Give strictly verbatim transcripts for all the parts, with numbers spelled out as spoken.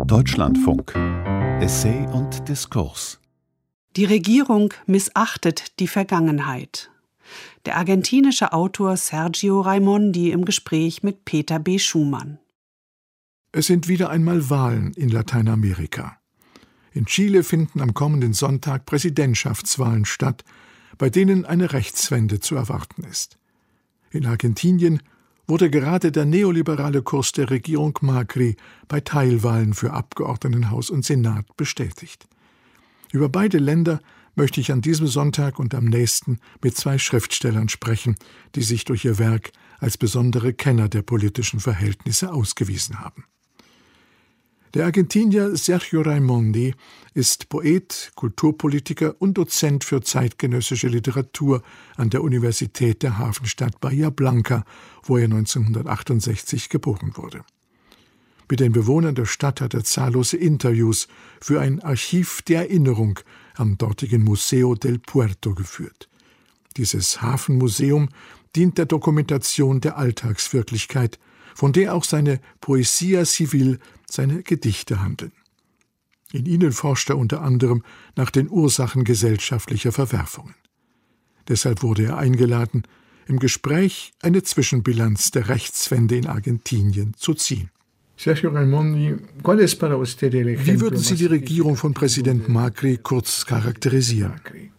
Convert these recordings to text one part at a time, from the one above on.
Deutschlandfunk. Essay und Diskurs. Die Regierung missachtet die Vergangenheit. Der argentinische Autor Sergio Raimondi im Gespräch mit Peter B. Schumann. Es sind wieder einmal Wahlen in Lateinamerika. In Chile finden am kommenden Sonntag Präsidentschaftswahlen statt, bei denen eine Rechtswende zu erwarten ist. In Argentinien wurde gerade der neoliberale Kurs der Regierung Macri bei Teilwahlen für Abgeordnetenhaus und Senat bestätigt. Über beide Länder möchte ich an diesem Sonntag und am nächsten mit zwei Schriftstellern sprechen, die sich durch ihr Werk als besondere Kenner der politischen Verhältnisse ausgewiesen haben. Der Argentinier Sergio Raimondi ist Poet, Kulturpolitiker und Dozent für zeitgenössische Literatur an der Universität der Hafenstadt Bahía Blanca, wo er neunzehnhundertachtundsechzig geboren wurde. Mit den Bewohnern der Stadt hat er zahllose Interviews für ein Archiv der Erinnerung am dortigen Museo del Puerto geführt. Dieses Hafenmuseum dient der Dokumentation der Alltagswirklichkeit, von der auch seine Poesia Civil, seine Gedichte handeln. In ihnen forscht er unter anderem nach den Ursachen gesellschaftlicher Verwerfungen. Deshalb wurde er eingeladen, im Gespräch eine Zwischenbilanz der Rechtswende in Argentinien zu ziehen. Sergio Raimondi, wie würden Sie die Regierung von Präsident Macri kurz charakterisieren?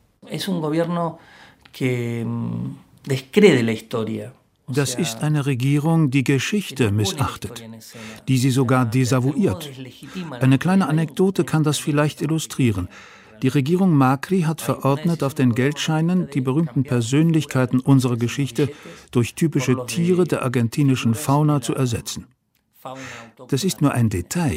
Das ist eine Regierung, die Geschichte missachtet, die sie sogar desavouiert. Eine kleine Anekdote kann das vielleicht illustrieren. Die Regierung Macri hat verordnet, auf den Geldscheinen die berühmten Persönlichkeiten unserer Geschichte durch typische Tiere der argentinischen Fauna zu ersetzen. Das ist nur ein Detail.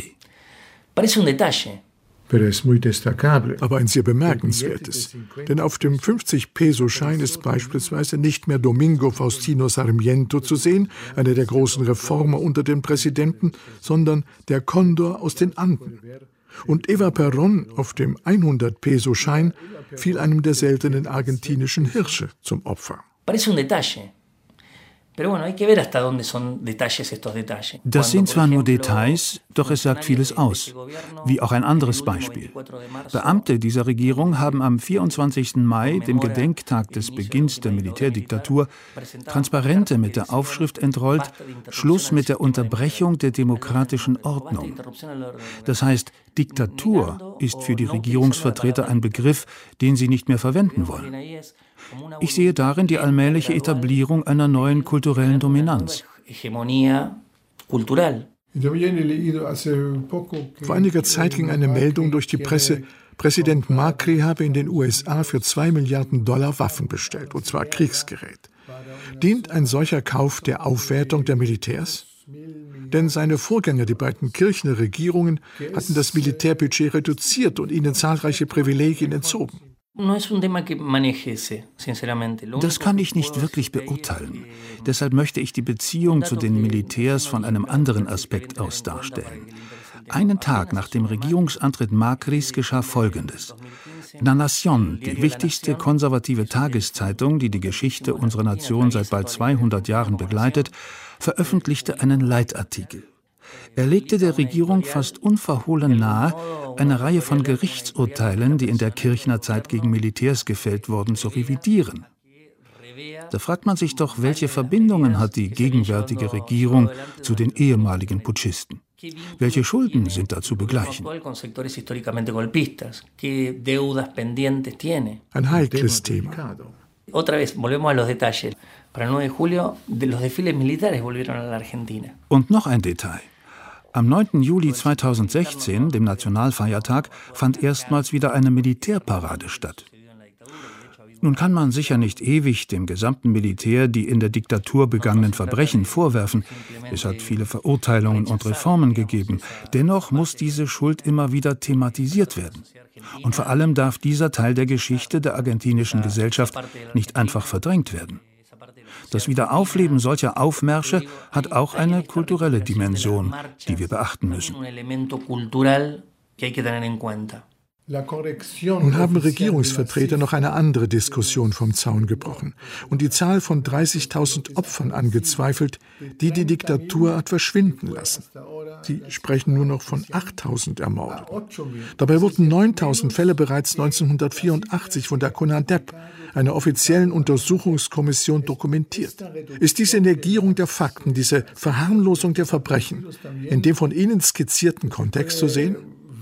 Aber ein sehr bemerkenswertes. Denn auf dem fünfzig-Peso-Schein ist beispielsweise nicht mehr Domingo Faustino Sarmiento zu sehen, einer der großen Reformer unter den Präsidenten, sondern der Kondor aus den Anden. Und Eva Perón auf dem hundert-Peso-Schein fiel einem der seltenen argentinischen Hirsche zum Opfer. Das sind zwar nur Details, doch es sagt vieles aus. Wie auch ein anderes Beispiel. Beamte dieser Regierung haben am vierundzwanzigsten Mai, dem Gedenktag des Beginns der Militärdiktatur, Transparente mit der Aufschrift entrollt: Schluss mit der Unterbrechung der demokratischen Ordnung. Das heißt, Diktatur ist für die Regierungsvertreter ein Begriff, den sie nicht mehr verwenden wollen. Ich sehe darin die allmähliche Etablierung einer neuen kulturellen Dominanz. Vor einiger Zeit ging eine Meldung durch die Presse, Präsident Macri habe in den U S A für zwei Milliarden Dollar Waffen bestellt, und zwar Kriegsgerät. Dient ein solcher Kauf der Aufwertung der Militärs? Denn seine Vorgänger, die beiden Kirchner Regierungen, hatten das Militärbudget reduziert und ihnen zahlreiche Privilegien entzogen. Das kann ich nicht wirklich beurteilen. Deshalb möchte ich die Beziehung zu den Militärs von einem anderen Aspekt aus darstellen. Einen Tag nach dem Regierungsantritt Macris geschah Folgendes. La Nación, die wichtigste konservative Tageszeitung, die die Geschichte unserer Nation seit bald zweihundert Jahren begleitet, veröffentlichte einen Leitartikel. Er legte der Regierung fast unverhohlen nahe, eine Reihe von Gerichtsurteilen, die in der Kirchner Zeit gegen Militärs gefällt wurden, zu revidieren. Da fragt man sich doch, welche Verbindungen hat die gegenwärtige Regierung zu den ehemaligen Putschisten? Welche Schulden sind da zu begleichen? Ein heikles Thema. Und noch ein Detail. Am neunten Juli zweitausendsechzehn, dem Nationalfeiertag, fand erstmals wieder eine Militärparade statt. Nun kann man sicher nicht ewig dem gesamten Militär die in der Diktatur begangenen Verbrechen vorwerfen. Es hat viele Verurteilungen und Reformen gegeben. Dennoch muss diese Schuld immer wieder thematisiert werden. Und vor allem darf dieser Teil der Geschichte der argentinischen Gesellschaft nicht einfach verdrängt werden. Das Wiederaufleben solcher Aufmärsche hat auch eine kulturelle Dimension, die wir beachten müssen. Nun haben Regierungsvertreter noch eine andere Diskussion vom Zaun gebrochen und die Zahl von dreißigtausend Opfern angezweifelt, die die Diktatur hat verschwinden lassen. Sie sprechen nur noch von achttausend Ermordeten. Dabei wurden neuntausend Fälle bereits neunzehnhundertvierundachtzig von der CONADEP, einer offiziellen Untersuchungskommission, dokumentiert. Ist diese Negierung der Fakten, diese Verharmlosung der Verbrechen in dem von Ihnen skizzierten Kontext zu sehen?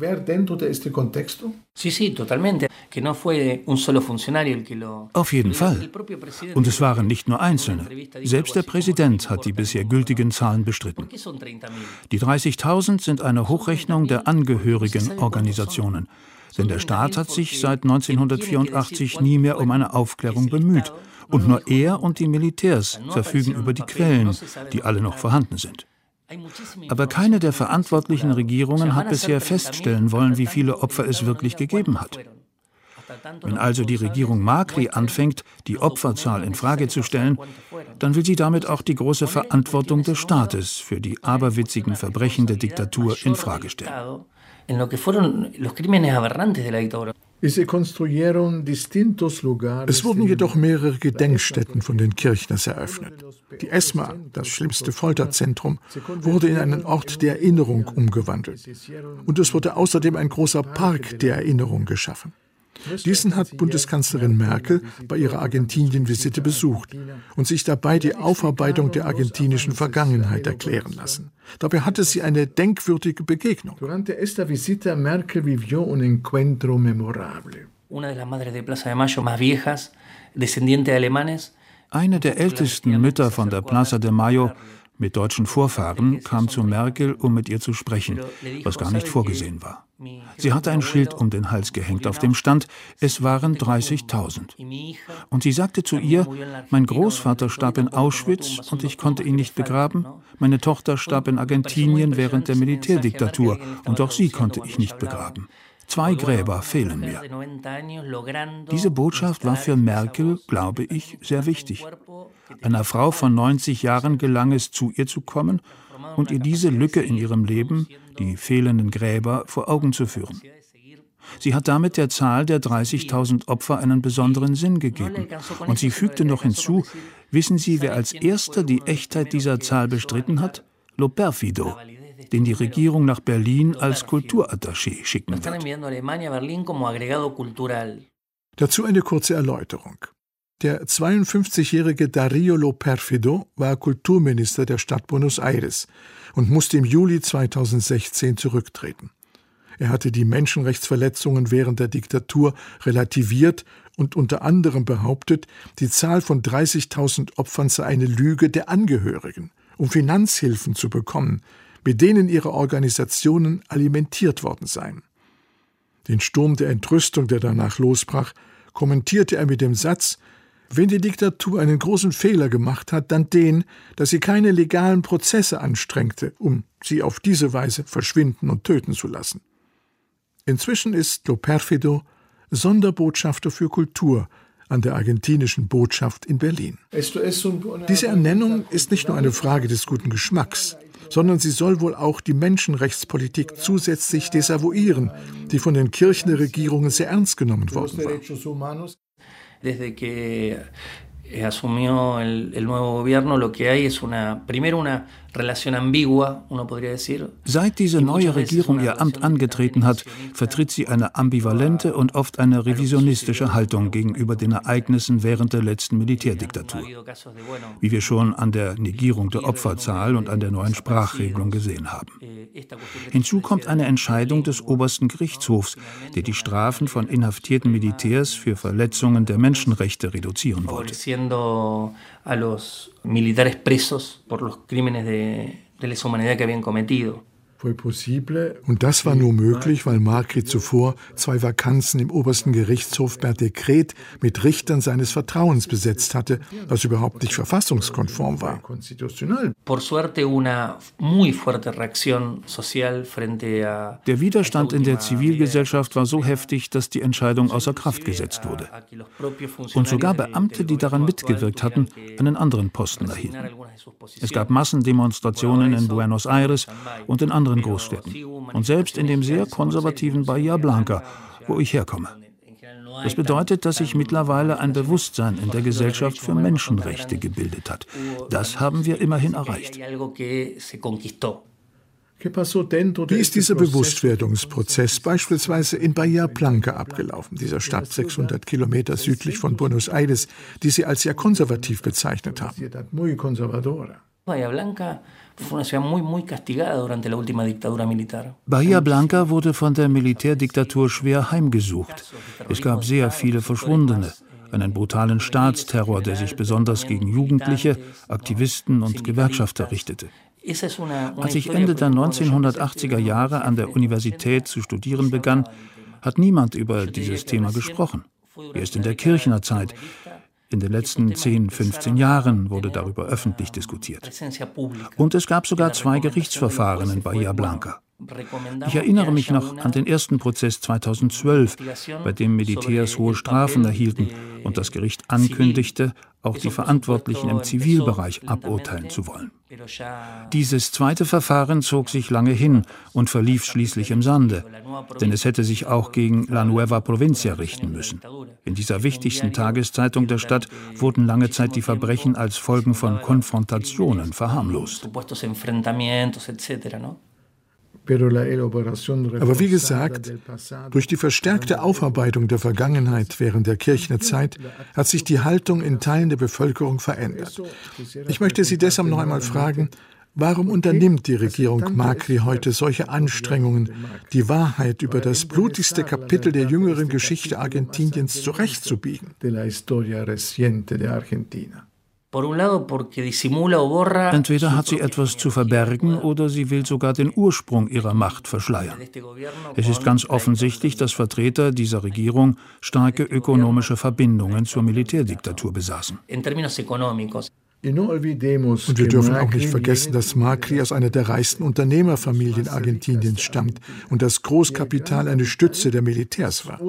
Auf jeden Fall. Und es waren nicht nur Einzelne. Selbst der Präsident hat die bisher gültigen Zahlen bestritten. Die dreißigtausend sind eine Hochrechnung der Angehörigenorganisationen. Denn der Staat hat sich seit neunzehnhundertvierundachtzig nie mehr um eine Aufklärung bemüht. Und nur er und die Militärs verfügen über die Quellen, die alle noch vorhanden sind. Aber keine der verantwortlichen Regierungen hat bisher feststellen wollen, wie viele Opfer es wirklich gegeben hat. Wenn also die Regierung Macri anfängt, die Opferzahl in Frage zu stellen, dann will sie damit auch die große Verantwortung des Staates für die aberwitzigen Verbrechen der Diktatur in Frage stellen. Es wurden jedoch mehrere Gedenkstätten von den Kirchners eröffnet. Die ESMA, das schlimmste Folterzentrum, wurde in einen Ort der Erinnerung umgewandelt. Und es wurde außerdem ein großer Park der Erinnerung geschaffen. Diesen hat Bundeskanzlerin Merkel bei ihrer Argentinien-Visite besucht und sich dabei die Aufarbeitung der argentinischen Vergangenheit erklären lassen. Dabei hatte sie eine denkwürdige Begegnung. Durante esta visita Merkel vivió un encuentro memorable. Una de las madres de Plaza de Mayo más viejas, descendiente de alemanes. Eine der ältesten Mütter von der Plaza de Mayo mit deutschen Vorfahren kam zu Merkel, um mit ihr zu sprechen, was gar nicht vorgesehen war. Sie hatte ein Schild um den Hals gehängt, auf dem stand, es waren dreißigtausend. Und sie sagte zu ihr, mein Großvater starb in Auschwitz und ich konnte ihn nicht begraben. Meine Tochter starb in Argentinien während der Militärdiktatur und auch sie konnte ich nicht begraben. Zwei Gräber fehlen mir. Diese Botschaft war für Merkel, glaube ich, sehr wichtig. Einer Frau von neunzig Jahren gelang es, zu ihr zu kommen und ihr diese Lücke in ihrem Leben, die fehlenden Gräber, vor Augen zu führen. Sie hat damit der Zahl der dreißigtausend Opfer einen besonderen Sinn gegeben. Und sie fügte noch hinzu, wissen Sie, wer als erster die Echtheit dieser Zahl bestritten hat? Lo Perfido, den die Regierung nach Berlin als Kulturattaché schicken wird. Dazu eine kurze Erläuterung. Der zweiundfünfzigjährige Darío Lo Perfido war Kulturminister der Stadt Buenos Aires und musste im Juli zweitausendsechzehn zurücktreten. Er hatte die Menschenrechtsverletzungen während der Diktatur relativiert und unter anderem behauptet, die Zahl von dreißigtausend Opfern sei eine Lüge der Angehörigen, um Finanzhilfen zu bekommen, mit denen ihre Organisationen alimentiert worden seien. Den Sturm der Entrüstung, der danach losbrach, kommentierte er mit dem Satz, wenn die Diktatur einen großen Fehler gemacht hat, dann den, dass sie keine legalen Prozesse anstrengte, um sie auf diese Weise verschwinden und töten zu lassen. Inzwischen ist Lo Perfido Sonderbotschafter für Kultur an der argentinischen Botschaft in Berlin. Diese Ernennung ist nicht nur eine Frage des guten Geschmacks, sondern sie soll wohl auch die Menschenrechtspolitik zusätzlich desavouieren, die von den Kirchenregierungen sehr ernst genommen worden war. Desde que asumió el, el nuevo gobierno, lo que hay es una, primero una relación ambigua, uno podría decir. Seit diese neue Regierung ihr Amt angetreten hat, vertritt sie eine ambivalente und oft eine revisionistische Haltung gegenüber den Ereignissen während der letzten Militärdiktatur, wie wir schon an der Negierung der Opferzahl und an der neuen Sprachregelung gesehen haben. Hinzu kommt eine Entscheidung des obersten Gerichtshofs, der die Strafen von inhaftierten Militärs für Verletzungen der Menschenrechte reduzieren wollte. A los militares presos por los crímenes de, de lesa humanidad que habían cometido. Und das war nur möglich, weil Macri zuvor zwei Vakanzen im obersten Gerichtshof per Dekret mit Richtern seines Vertrauens besetzt hatte, was überhaupt nicht verfassungskonform war. Der Widerstand in der Zivilgesellschaft war so heftig, dass die Entscheidung außer Kraft gesetzt wurde. Und sogar Beamte, die daran mitgewirkt hatten, einen anderen Posten erhielten. Es gab Massendemonstrationen in Buenos Aires und in anderen Großstädten. Und selbst in dem sehr konservativen Bahía Blanca wo ich herkomme. Das bedeutet, dass sich mittlerweile ein Bewusstsein in der Gesellschaft für Menschenrechte gebildet hat. Das haben wir immerhin erreicht. Wie ist dieser Bewusstwerdungsprozess beispielsweise in Bahía Blanca abgelaufen, dieser Stadt sechshundert Kilometer südlich von Buenos Aires, die Sie als sehr konservativ bezeichnet haben? Bahía Blanca wurde von der Militärdiktatur schwer heimgesucht. Es gab sehr viele Verschwundene, einen brutalen Staatsterror, der sich besonders gegen Jugendliche, Aktivisten und Gewerkschafter richtete. Als ich Ende der neunzehnhundertachtziger Jahre an der Universität zu studieren begann, hat niemand über dieses Thema gesprochen. Erst in der Kirchnerzeit, in den letzten zehn, fünfzehn Jahren wurde darüber öffentlich diskutiert. Und es gab sogar zwei Gerichtsverfahren in Bahía Blanca. Ich erinnere mich noch an den ersten Prozess zweitausendzwölf, bei dem Militärs hohe Strafen erhielten und das Gericht ankündigte, auch die Verantwortlichen im Zivilbereich aburteilen zu wollen. Dieses zweite Verfahren zog sich lange hin und verlief schließlich im Sande, denn es hätte sich auch gegen La Nueva Provincia richten müssen. In dieser wichtigsten Tageszeitung der Stadt wurden lange Zeit die Verbrechen als Folgen von Konfrontationen verharmlost. Aber wie gesagt, durch die verstärkte Aufarbeitung der Vergangenheit während der Kirchnerzeit hat sich die Haltung in Teilen der Bevölkerung verändert. Ich möchte Sie deshalb noch einmal fragen, warum unternimmt die Regierung Macri heute solche Anstrengungen, die Wahrheit über das blutigste Kapitel der jüngeren Geschichte Argentiniens zurechtzubiegen? Entweder hat sie etwas zu verbergen oder sie will sogar den Ursprung ihrer Macht verschleiern. Es ist ganz offensichtlich, dass Vertreter dieser Regierung starke ökonomische Verbindungen zur Militärdiktatur besaßen. Und wir dürfen auch nicht vergessen, dass Macri aus einer der reichsten Unternehmerfamilien Argentiniens stammt und das Großkapital eine Stütze der Militärs war.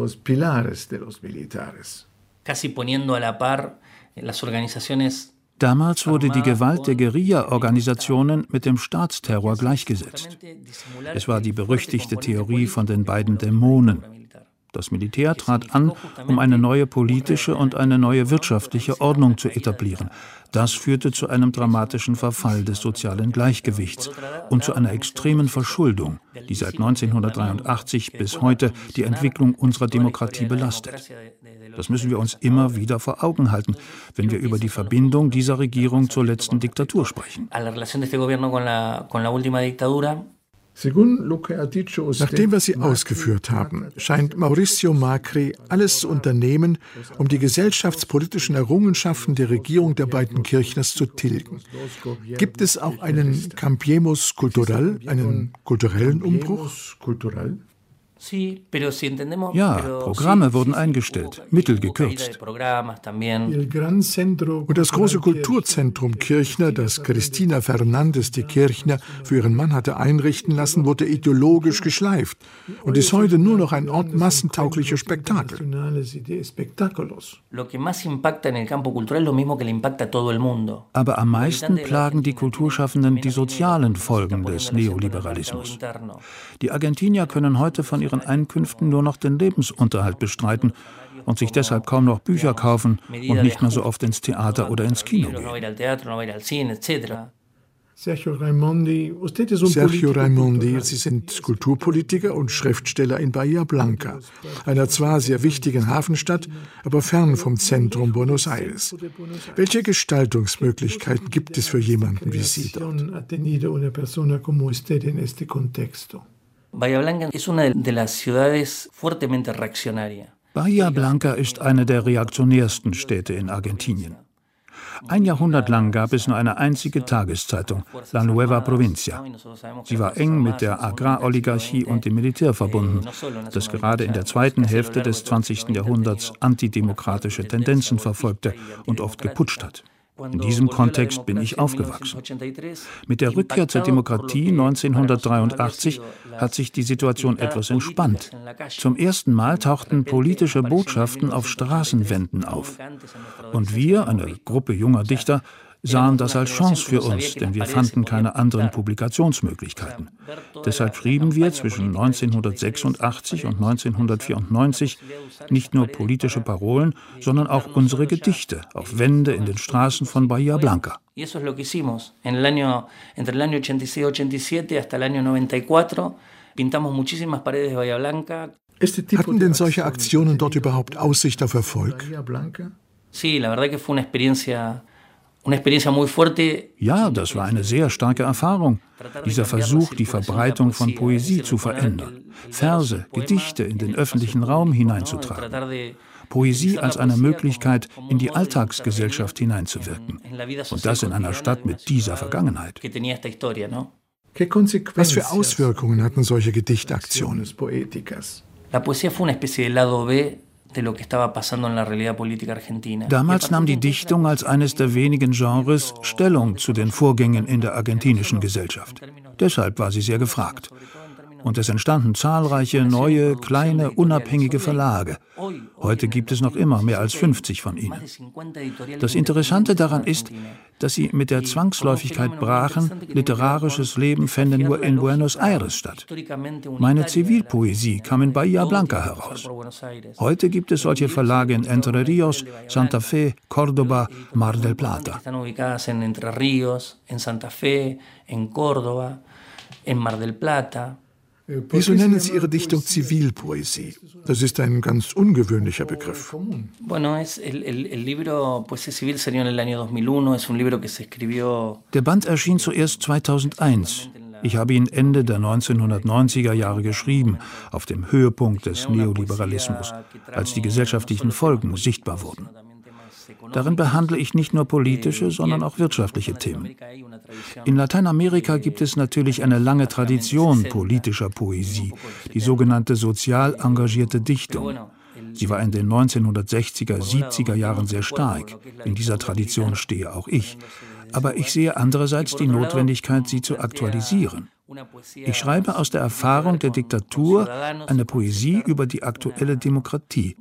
Damals wurde die Gewalt der Guerilla-Organisationen mit dem Staatsterror gleichgesetzt. Es war die berüchtigte Theorie von den beiden Dämonen. Das Militär trat an, um eine neue politische und eine neue wirtschaftliche Ordnung zu etablieren. Das führte zu einem dramatischen Verfall des sozialen Gleichgewichts und zu einer extremen Verschuldung, die seit neunzehnhundertdreiundachtzig bis heute die Entwicklung unserer Demokratie belastet. Das müssen wir uns immer wieder vor Augen halten, wenn wir über die Verbindung dieser Regierung zur letzten Diktatur sprechen. Nach dem, was Sie ausgeführt haben, scheint Mauricio Macri alles zu unternehmen, um die gesellschaftspolitischen Errungenschaften der Regierung der beiden Kirchners zu tilgen. Gibt es auch einen Cambiemos Cultural, einen kulturellen Umbruch? Ja, Programme wurden eingestellt, Mittel gekürzt. Und das große Kulturzentrum Kirchner, das Cristina Fernández de Kirchner für ihren Mann hatte einrichten lassen, wurde ideologisch geschleift und ist heute nur noch ein Ort massentauglicher Spektakel. Aber am meisten plagen die Kulturschaffenden die sozialen Folgen des Neoliberalismus. Die Argentinier können heute von ihren Einkünften nur noch den Lebensunterhalt bestreiten und sich deshalb kaum noch Bücher kaufen und nicht mehr so oft ins Theater oder ins Kino gehen. Sergio Raimondi, Sergio Raimondi, Sie sind Kulturpolitiker und Schriftsteller in Bahía Blanca, einer zwar sehr wichtigen Hafenstadt, aber fern vom Zentrum Buenos Aires. Welche Gestaltungsmöglichkeiten gibt es für jemanden wie Sie dort? Bahía Blanca ist eine der reaktionärsten Städte in Argentinien. Ein Jahrhundert lang gab es nur eine einzige Tageszeitung, La Nueva Provincia. Sie war eng mit der Agraroligarchie und dem Militär verbunden, das gerade in der zweiten Hälfte des zwanzigsten Jahrhunderts antidemokratische Tendenzen verfolgte und oft geputscht hat. In diesem Kontext bin ich aufgewachsen. Mit der Rückkehr zur Demokratie neunzehnhundertdreiundachtzig hat sich die Situation etwas entspannt. Zum ersten Mal tauchten politische Botschaften auf Straßenwänden auf. Und wir, eine Gruppe junger Dichter, sahen das als Chance für uns, denn wir fanden keine anderen Publikationsmöglichkeiten. Deshalb schrieben wir zwischen neunzehnhundertsechsundachtzig und neunzehnhundertvierundneunzig nicht nur politische Parolen, sondern auch unsere Gedichte auf Wände in den Straßen von Bahía Blanca. Y eso es lo que hicimos. En el año, entre el año ochenta y seis y ochenta y siete hasta el año noventa y cuatro pintamos muchísimas paredes de Bahía Blanca. Hatten denn solche Aktionen dort überhaupt Aussicht auf Erfolg? Sí, la verdad que fue una experiencia, una experiencia muy fuerte. Ja, das war eine sehr starke Erfahrung. Dieser Versuch, die Verbreitung von Poesie zu verändern, Verse, Gedichte in den öffentlichen Raum hineinzutragen. Poesie als eine Möglichkeit, in die Alltagsgesellschaft hineinzuwirken. Und das in einer Stadt mit dieser Vergangenheit. Was für Auswirkungen hatten solche Gedichtaktionen? La poesía fue una especie de lado B de lo que estaba pasando en la realidad política argentina. Damals nahm die Dichtung als eines der wenigen Genres Stellung zu den Vorgängen in der argentinischen Gesellschaft. Deshalb war sie sehr gefragt. Und es entstanden zahlreiche neue, kleine, unabhängige Verlage. Heute gibt es noch immer mehr als fünfzig von ihnen. Das Interessante daran ist, dass sie mit der Zwangsläufigkeit brachen, literarisches Leben fände nur in Buenos Aires statt. Meine Zivilpoesie kam in Bahía Blanca heraus. Heute gibt es solche Verlage in Entre Ríos, Santa Fe, Córdoba, Mar del Plata. En Entre Ríos, en Santa Fe, en Córdoba, en Mar del Plata. Wieso nennen Sie Ihre Dichtung Zivilpoesie? Das ist ein ganz ungewöhnlicher Begriff. Der Band erschien zuerst zweitausendeins. Ich habe ihn Ende der neunzehnhundertneunziger Jahre geschrieben, auf dem Höhepunkt des Neoliberalismus, als die gesellschaftlichen Folgen sichtbar wurden. Darin behandle ich nicht nur politische, sondern auch wirtschaftliche Themen. In Lateinamerika gibt es natürlich eine lange Tradition politischer Poesie, die sogenannte sozial engagierte Dichtung. Sie war in den neunzehnhundertsechziger, siebziger Jahren sehr stark. In dieser Tradition stehe auch ich. Aber ich sehe andererseits die Notwendigkeit, sie zu aktualisieren. Ich schreibe aus der Erfahrung der Diktatur eine Poesie über die aktuelle Demokratie.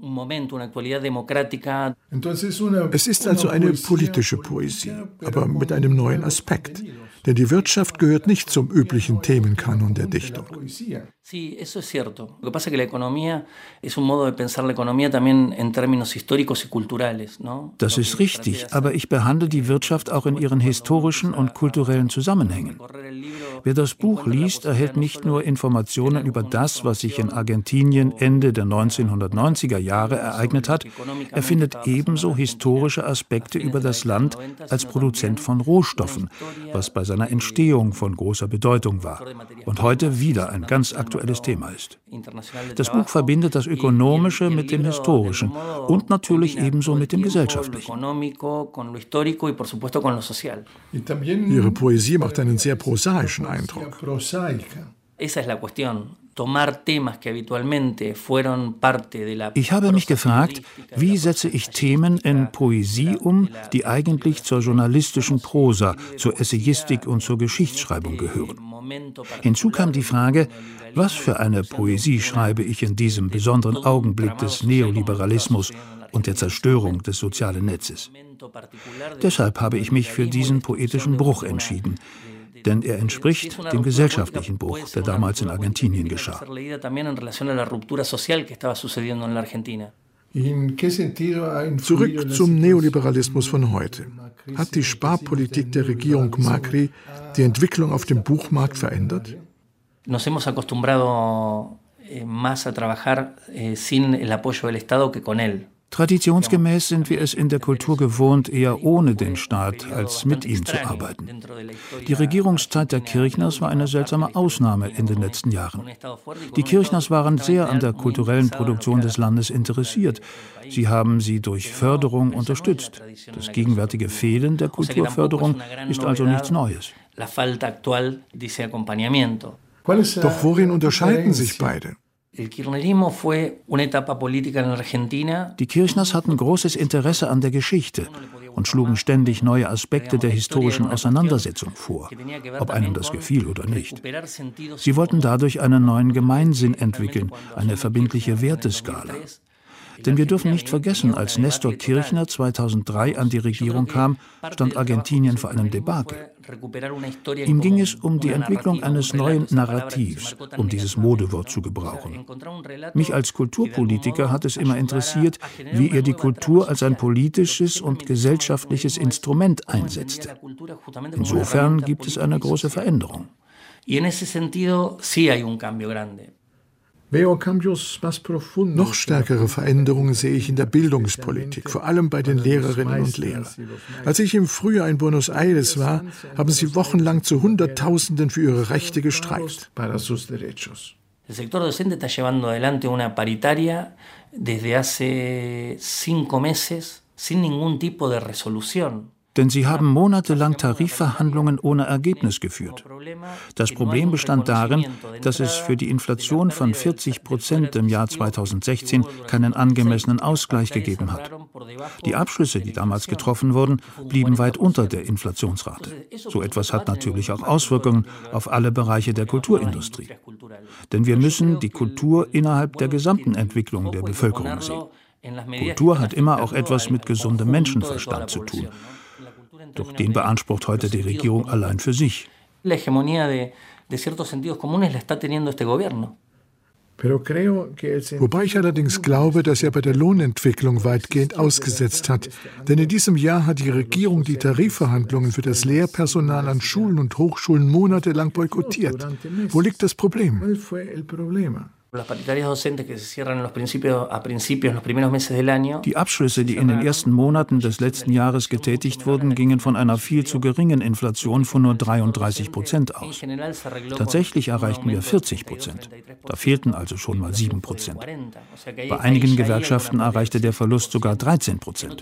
Es ist also eine politische Poesie, aber mit einem neuen Aspekt. Denn die Wirtschaft gehört nicht zum üblichen Themenkanon der Dichtung. Sí, eso es cierto. Lo que pasa es que la economía es un modo de pensar la economía también en términos históricos y culturales, ¿no? Das ist richtig, aber ich behandle die Wirtschaft auch in ihren historischen und kulturellen Zusammenhängen. Wer das Buch liest, erhält nicht nur Informationen über das, was sich in Argentinien Ende der neunzehnhundertneunziger Jahre ereignet hat, er findet ebenso historische Aspekte über das Land als Produzent von Rohstoffen, was bei seiner Entstehung von großer Bedeutung war und heute wieder ein ganz aktuelles Thema ist. Das Buch verbindet das Ökonomische mit dem Historischen und natürlich ebenso mit dem Gesellschaftlichen. Ihre Poesie macht einen sehr prosaischen Eindruck. Ich habe mich gefragt, wie setze ich Themen in Poesie um, die eigentlich zur journalistischen Prosa, zur Essayistik und zur Geschichtsschreibung gehören. Hinzu kam die Frage, was für eine Poesie schreibe ich in diesem besonderen Augenblick des Neoliberalismus und der Zerstörung des sozialen Netzes. Deshalb habe ich mich für diesen poetischen Bruch entschieden, denn er entspricht dem gesellschaftlichen Bruch, der damals in Argentinien geschah. Zurück zum Neoliberalismus von heute. Hat die Sparpolitik der Regierung Macri die Entwicklung auf dem Buchmarkt verändert? Nos hemos acostumbrado más a trabajar sin el apoyo del Estado que con él. Traditionsgemäß sind wir es in der Kultur gewohnt, eher ohne den Staat als mit ihm zu arbeiten. Die Regierungszeit der Kirchners war eine seltsame Ausnahme in den letzten Jahren. Die Kirchners waren sehr an der kulturellen Produktion des Landes interessiert. Sie haben sie durch Förderung unterstützt. Das gegenwärtige Fehlen der Kulturförderung ist also nichts Neues. Doch worin unterscheiden sich beide? Die Kirchners hatten großes Interesse an der Geschichte und schlugen ständig neue Aspekte der historischen Auseinandersetzung vor, ob einem das gefiel oder nicht. Sie wollten dadurch einen neuen Gemeinsinn entwickeln, eine verbindliche Werteskala. Denn wir dürfen nicht vergessen, als Néstor Kirchner zweitausenddrei an die Regierung kam, stand Argentinien vor einem Debakel. Ihm ging es um die Entwicklung eines neuen Narrativs, um dieses Modewort zu gebrauchen. Mich als Kulturpolitiker hat es immer interessiert, wie er die Kultur als ein politisches und gesellschaftliches Instrument einsetzte. Insofern gibt es eine große Veränderung. Noch stärkere Veränderungen sehe ich in der Bildungspolitik, vor allem bei den Lehrerinnen und Lehrern. Als ich im Frühjahr in Buenos Aires war, haben sie wochenlang zu Hunderttausenden für ihre Rechte gestreikt. El sector docente está llevando adelante una paritaria desde hace cinco meses sin ningún tipo de resolución. Denn sie haben monatelang Tarifverhandlungen ohne Ergebnis geführt. Das Problem bestand darin, dass es für die Inflation von vierzig Prozent im Jahr zweitausendsechzehn keinen angemessenen Ausgleich gegeben hat. Die Abschlüsse, die damals getroffen wurden, blieben weit unter der Inflationsrate. So etwas hat natürlich auch Auswirkungen auf alle Bereiche der Kulturindustrie. Denn wir müssen die Kultur innerhalb der gesamten Entwicklung der Bevölkerung sehen. Kultur hat immer auch etwas mit gesundem Menschenverstand zu tun. Doch den beansprucht heute die Regierung allein für sich. Wobei ich allerdings glaube, dass er bei der Lohnentwicklung weitgehend ausgesetzt hat. Denn in diesem Jahr hat die Regierung die Tarifverhandlungen für das Lehrpersonal an Schulen und Hochschulen monatelang boykottiert. Wo liegt das Problem? Die Abschlüsse, die in den ersten Monaten des letzten Jahres getätigt wurden, gingen von einer viel zu geringen Inflation von nur dreiunddreißig Prozent aus. Tatsächlich erreichten wir vierzig Prozent. Da fehlten also schon mal sieben Prozent. Bei einigen Gewerkschaften erreichte der Verlust sogar dreizehn Prozent.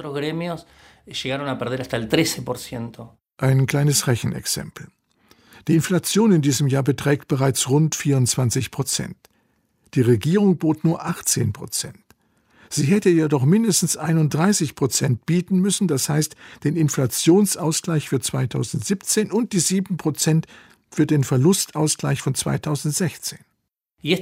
Ein kleines Rechenexempel. Die Inflation in diesem Jahr beträgt bereits rund vierundzwanzig Prozent. Die Regierung bot nur achtzehn Prozent. Sie hätte jedoch mindestens einunddreißig Prozent bieten müssen, das heißt den Inflationsausgleich für zweitausendsiebzehn und die sieben Prozent für den Verlustausgleich von zweitausendsechzehn. In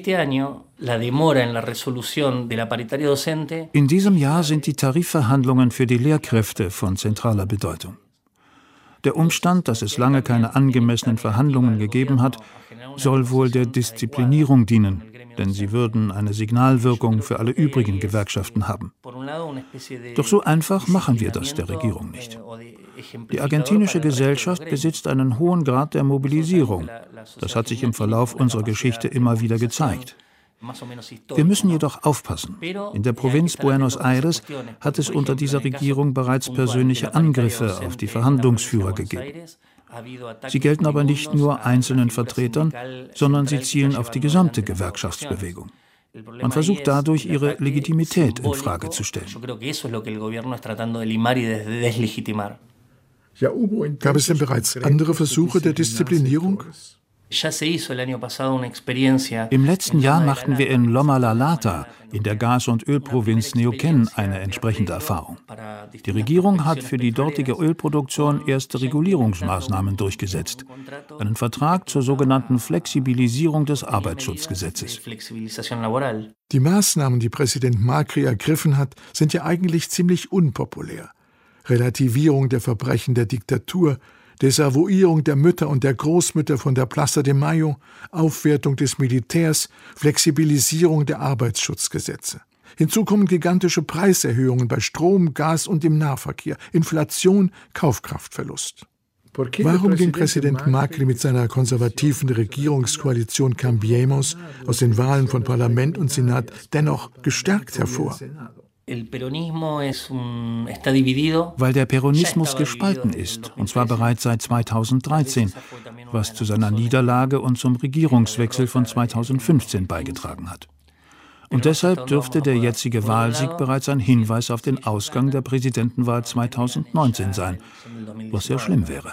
diesem Jahr sind die Tarifverhandlungen für die Lehrkräfte von zentraler Bedeutung. Der Umstand, dass es lange keine angemessenen Verhandlungen gegeben hat, soll wohl der Disziplinierung dienen, denn sie würden eine Signalwirkung für alle übrigen Gewerkschaften haben. Doch so einfach machen wir das der Regierung nicht. Die argentinische Gesellschaft besitzt einen hohen Grad der Mobilisierung. Das hat sich im Verlauf unserer Geschichte immer wieder gezeigt. Wir müssen jedoch aufpassen. In der Provinz Buenos Aires hat es unter dieser Regierung bereits persönliche Angriffe auf die Verhandlungsführer gegeben. Sie gelten aber nicht nur einzelnen Vertretern, sondern sie zielen auf die gesamte Gewerkschaftsbewegung. Man versucht dadurch, ihre Legitimität in Frage zu stellen. Gab es denn bereits andere Versuche der Disziplinierung? Im letzten Jahr machten wir in Loma La Lata, in der Gas- und Ölprovinz Neuquén, eine entsprechende Erfahrung. Die Regierung hat für die dortige Ölproduktion erste Regulierungsmaßnahmen durchgesetzt, einen Vertrag zur sogenannten Flexibilisierung des Arbeitsschutzgesetzes. Die Maßnahmen, die Präsident Macri ergriffen hat, sind ja eigentlich ziemlich unpopulär. Relativierung der Verbrechen der Diktatur, Desavouierung der Mütter und der Großmütter von der Plaza de Mayo, Aufwertung des Militärs, Flexibilisierung der Arbeitsschutzgesetze. Hinzu kommen gigantische Preiserhöhungen bei Strom, Gas und im Nahverkehr, Inflation, Kaufkraftverlust. Warum ging Präsident Macri mit seiner konservativen Regierungskoalition Cambiemos aus den Wahlen von Parlament und Senat dennoch gestärkt hervor? Weil der Peronismus gespalten ist, und zwar bereits seit zweitausenddreizehn, was zu seiner Niederlage und zum Regierungswechsel von zweitausendfünfzehn beigetragen hat. Und deshalb dürfte der jetzige Wahlsieg bereits ein Hinweis auf den Ausgang der Präsidentenwahl zweitausendneunzehn sein, was sehr schlimm wäre.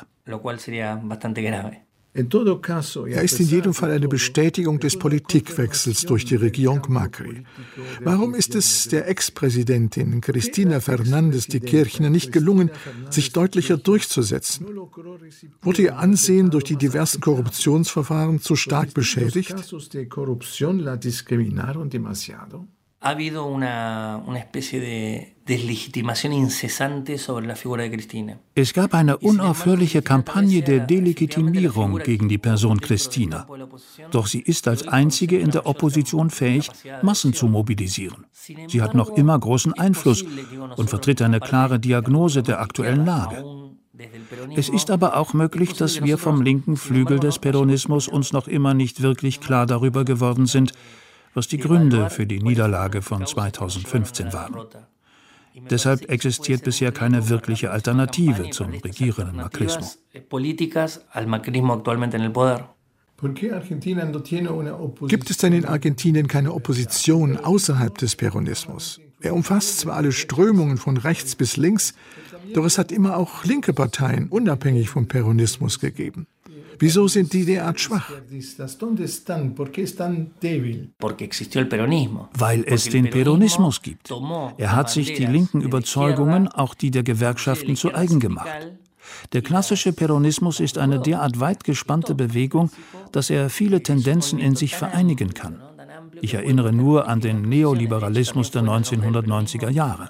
Er ist in jedem Fall eine Bestätigung des Politikwechsels durch die Regierung Macri. Warum ist es der Ex-Präsidentin Cristina Fernández de Kirchner nicht gelungen, sich deutlicher durchzusetzen? Wurde ihr Ansehen durch die diversen Korruptionsverfahren zu stark beschädigt? ha habido una, una especie de deslegitimación incesante sobre la figura de Cristina. Es gab eine unaufhörliche Kampagne der Delegitimierung gegen die Person Cristina. Doch sie ist als einzige in der Opposition fähig, Massen zu mobilisieren. Sie hat noch immer großen Einfluss und vertritt eine klare Diagnose der aktuellen Lage. Es ist aber auch möglich, dass wir vom linken Flügel des Peronismus uns noch immer nicht wirklich klar darüber geworden sind, was die Gründe für die Niederlage von zweitausendfünfzehn waren. Deshalb existiert bisher keine wirkliche Alternative zum regierenden Macrismo. Gibt es denn in Argentinien keine Opposition außerhalb des Peronismus? Er umfasst zwar alle Strömungen von rechts bis links, doch es hat immer auch linke Parteien unabhängig vom Peronismus gegeben. Wieso sind die derart schwach? Weil es den Peronismus gibt. Er hat sich die linken Überzeugungen, auch die der Gewerkschaften, zu eigen gemacht. Der klassische Peronismus ist eine derart weit gespannte Bewegung, dass er viele Tendenzen in sich vereinigen kann. Ich erinnere nur an den Neoliberalismus der neunzehnhundertneunziger Jahre.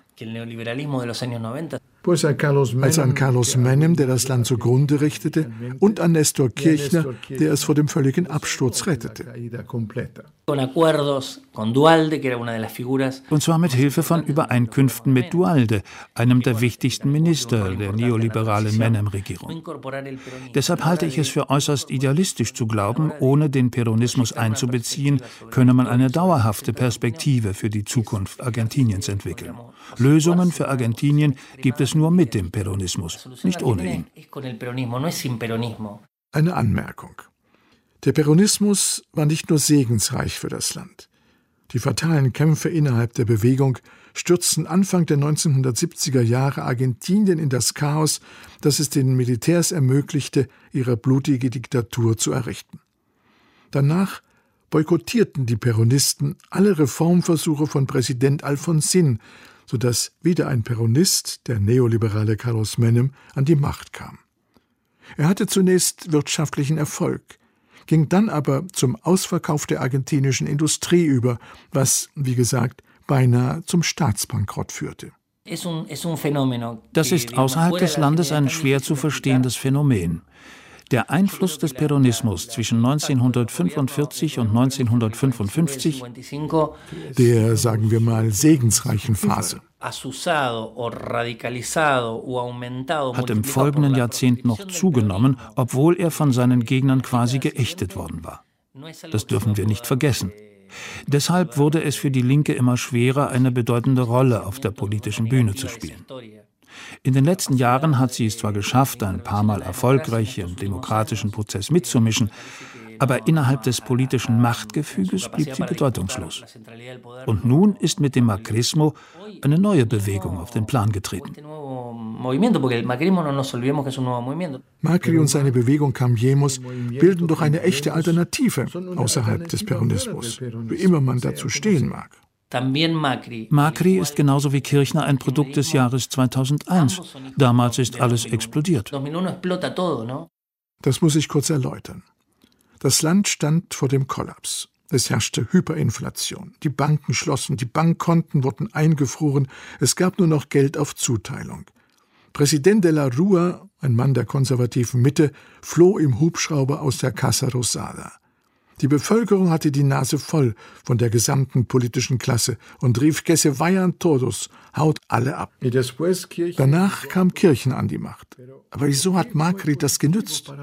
Als an Carlos Menem, der das Land zugrunde richtete, und an Néstor Kirchner, der es vor dem völligen Absturz rettete. Und zwar mit Hilfe von Übereinkünften mit Duhalde, einem der wichtigsten Minister der neoliberalen Menem-Regierung. Deshalb halte ich es für äußerst idealistisch zu glauben, ohne den Peronismus einzubeziehen, könne man eine dauerhafte Perspektive für die Zukunft Argentiniens entwickeln. Lösungen für Argentinien gibt es nur mit dem Peronismus, nicht ohne ihn. Eine Anmerkung. Der Peronismus war nicht nur segensreich für das Land. Die fatalen Kämpfe innerhalb der Bewegung stürzten Anfang der neunzehnhundertsiebziger Jahre Argentinien in das Chaos, das es den Militärs ermöglichte, ihre blutige Diktatur zu errichten. Danach boykottierten die Peronisten alle Reformversuche von Präsident Alfonsín, sodass wieder ein Peronist, der neoliberale Carlos Menem, an die Macht kam. Er hatte zunächst wirtschaftlichen Erfolg, ging dann aber zum Ausverkauf der argentinischen Industrie über, was, wie gesagt, beinahe zum Staatsbankrott führte. Das ist außerhalb des Landes ein schwer zu verstehendes Phänomen. Der Einfluss des Peronismus zwischen neunzehnhundertfünfundvierzig und neunzehnhundertfünfundfünfzig, der, sagen wir mal, segensreichen Phase, hat im folgenden Jahrzehnt noch zugenommen, obwohl er von seinen Gegnern quasi geächtet worden war. Das dürfen wir nicht vergessen. Deshalb wurde es für die Linke immer schwerer, eine bedeutende Rolle auf der politischen Bühne zu spielen. In den letzten Jahren hat sie es zwar geschafft, ein paar Mal erfolgreich im demokratischen Prozess mitzumischen, aber innerhalb des politischen Machtgefüges blieb sie bedeutungslos. Und nun ist mit dem Macrismo eine neue Bewegung auf den Plan getreten. Macri und seine Bewegung Cambiemos bilden doch eine echte Alternative außerhalb des Peronismus, wie immer man dazu stehen mag. Macri ist genauso wie Kirchner ein Produkt des Jahres zweitausendeins. Damals ist alles explodiert. Das muss ich kurz erläutern. Das Land stand vor dem Kollaps. Es herrschte Hyperinflation. Die Banken schlossen, die Bankkonten wurden eingefroren. Es gab nur noch Geld auf Zuteilung. Präsident de la Rúa, ein Mann der konservativen Mitte, floh im Hubschrauber aus der Casa Rosada. Die Bevölkerung hatte die Nase voll von der gesamten politischen Klasse und rief "Que se vayan todos", haut alle ab. Danach kam Kirchner an die Macht. Aber wieso hat Macri das genützt?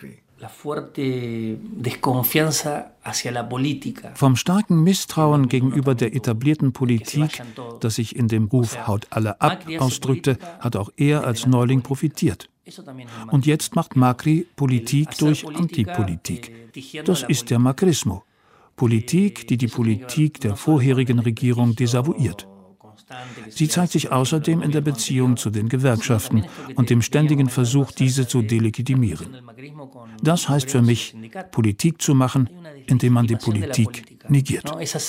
Vom starken Misstrauen gegenüber der etablierten Politik, das sich in dem Ruf "Haut alle ab" ausdrückte, hat auch er als Neuling profitiert. Und jetzt macht Macri Politik durch Antipolitik. Das ist der Macrismo. Politik, die die Politik der vorherigen Regierung desavouiert. Sie zeigt sich außerdem in der Beziehung zu den Gewerkschaften und dem ständigen Versuch, diese zu delegitimieren. Das heißt für mich, Politik zu machen, indem man die Politik negiert.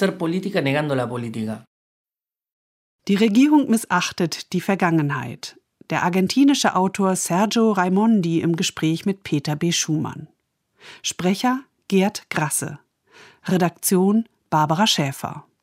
Die Regierung missachtet die Vergangenheit. Der argentinische Autor Sergio Raimondi im Gespräch mit Peter B. Schumann. Sprecher Gerd Grasse. Redaktion Barbara Schäfer.